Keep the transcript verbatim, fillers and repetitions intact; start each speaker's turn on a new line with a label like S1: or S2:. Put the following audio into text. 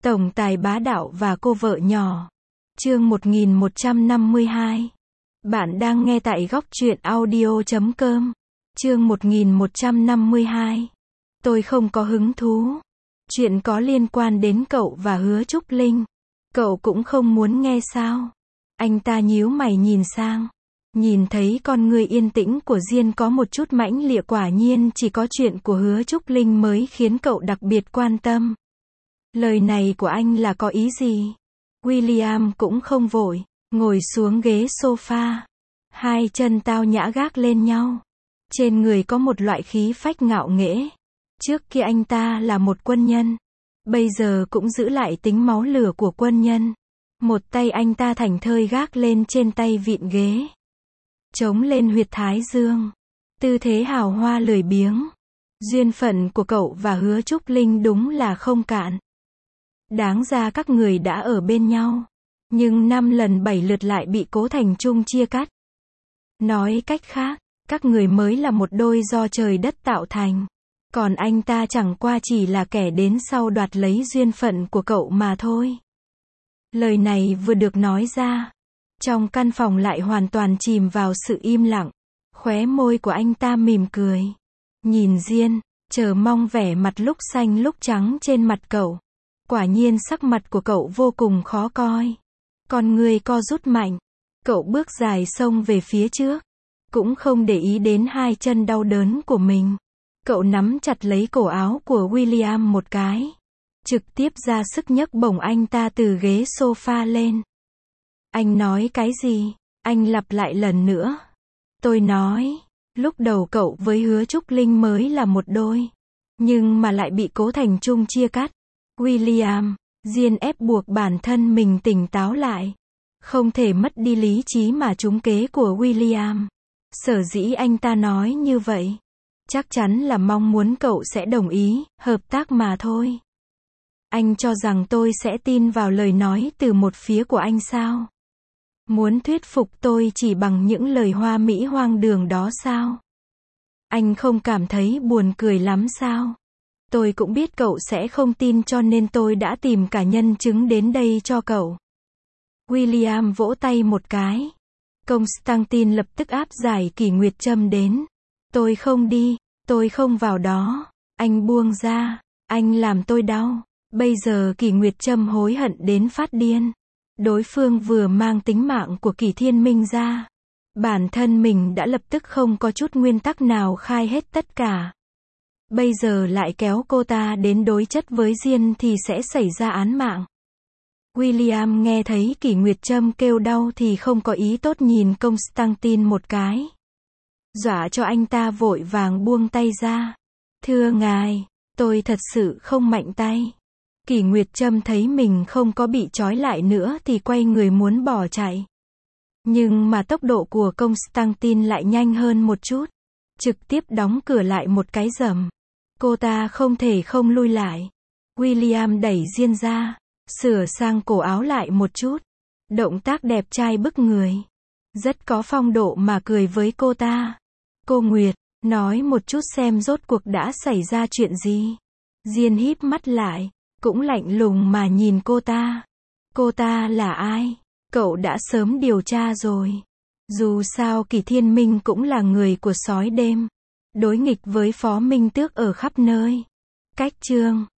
S1: Tổng tài bá đạo và cô vợ nhỏ. Chương một nghìn một trăm năm mươi hai. Bạn đang nghe tại góc truyện audio chấm com. Chương một nghìn một trăm năm mươi hai. Tôi không có hứng thú. Chuyện có liên quan đến cậu và Hứa Trúc Linh. Cậu cũng không muốn nghe sao? Anh ta nhíu mày nhìn sang. Nhìn thấy con người yên tĩnh của Diên có một chút mãnh liệt, quả nhiên chỉ có chuyện của Hứa Trúc Linh mới khiến cậu đặc biệt quan tâm. Lời này của anh là có ý gì? William cũng không vội, ngồi xuống ghế sofa. Hai chân tao nhã gác lên nhau. Trên người có một loại khí phách ngạo nghễ. Trước kia anh ta là một quân nhân. Bây giờ cũng giữ lại tính máu lửa của quân nhân. Một tay anh ta thảnh thơi gác lên trên tay vịn ghế. Chống lên huyệt thái dương. Tư thế hào hoa lười biếng. Duyên phận của cậu và Hứa Trúc Linh đúng là không cạn. Đáng ra các người đã ở bên nhau. Nhưng năm lần bảy lượt lại bị Cố Thành Trung chia cắt. Nói cách khác, các người mới là một đôi do trời đất tạo thành. Còn anh ta chẳng qua chỉ là kẻ đến sau đoạt lấy duyên phận của cậu mà thôi. Lời này vừa được nói ra. Trong căn phòng lại hoàn toàn chìm vào sự im lặng. Khóe môi của anh ta mỉm cười. Nhìn Diên, chờ mong vẻ mặt lúc xanh lúc trắng trên mặt cậu. Quả nhiên sắc mặt của cậu vô cùng khó coi. Con người co rút mạnh. Cậu bước dài xông về phía trước. Cũng không để ý đến hai chân đau đớn của mình. Cậu nắm chặt lấy cổ áo của William một cái. Trực tiếp ra sức nhấc bổng anh ta từ ghế sofa lên. Anh nói cái gì? Anh lặp lại lần nữa. Tôi nói, lúc đầu cậu với Hứa Trúc Linh mới là một đôi. Nhưng mà lại bị Cố Thành Trung chia cắt. William, Diên ép buộc bản thân mình tỉnh táo lại. Không thể mất đi lý trí mà trúng kế của William. Sở dĩ anh ta nói như vậy. Chắc chắn là mong muốn cậu sẽ đồng ý, hợp tác mà thôi. Anh cho rằng tôi sẽ tin vào lời nói từ một phía của anh sao? Muốn thuyết phục tôi chỉ bằng những lời hoa mỹ hoang đường đó sao? Anh không cảm thấy buồn cười lắm sao? Tôi cũng biết cậu sẽ không tin cho nên tôi đã tìm cả nhân chứng đến đây cho cậu. William vỗ tay một cái. Constantine lập tức áp giải Kỷ Nguyệt Trâm đến. Tôi không đi, tôi không vào đó. Anh buông ra, anh làm tôi đau. Bây giờ Kỷ Nguyệt Trâm hối hận đến phát điên. Đối phương vừa mang tính mạng của Kỷ Thiên Minh ra. Bản thân mình đã lập tức không có chút nguyên tắc nào khai hết tất cả. Bây giờ lại kéo cô ta đến đối chất với Diên thì sẽ xảy ra án mạng. William nghe thấy Kỷ Nguyệt Trâm kêu đau thì không có ý tốt nhìn Constantine một cái. Dọa cho anh ta vội vàng buông tay ra. Thưa ngài, tôi thật sự không mạnh tay. Kỷ Nguyệt Trâm thấy mình không có bị trói lại nữa thì quay người muốn bỏ chạy. Nhưng mà tốc độ của Constantine lại nhanh hơn một chút. Trực tiếp đóng cửa lại một cái rầm. Cô ta không thể không lui lại. William đẩy Diên ra. Sửa sang cổ áo lại một chút. Động tác đẹp trai bức người. Rất có phong độ mà cười với cô ta. Cô Nguyệt, nói một chút xem rốt cuộc đã xảy ra chuyện gì. Diên híp mắt lại. Cũng lạnh lùng mà nhìn cô ta. Cô ta là ai? Cậu đã sớm điều tra rồi. Dù sao Kỷ Thiên Minh cũng là người của sói đêm. Đối nghịch với Phó Minh Tước ở khắp nơi. Cách chương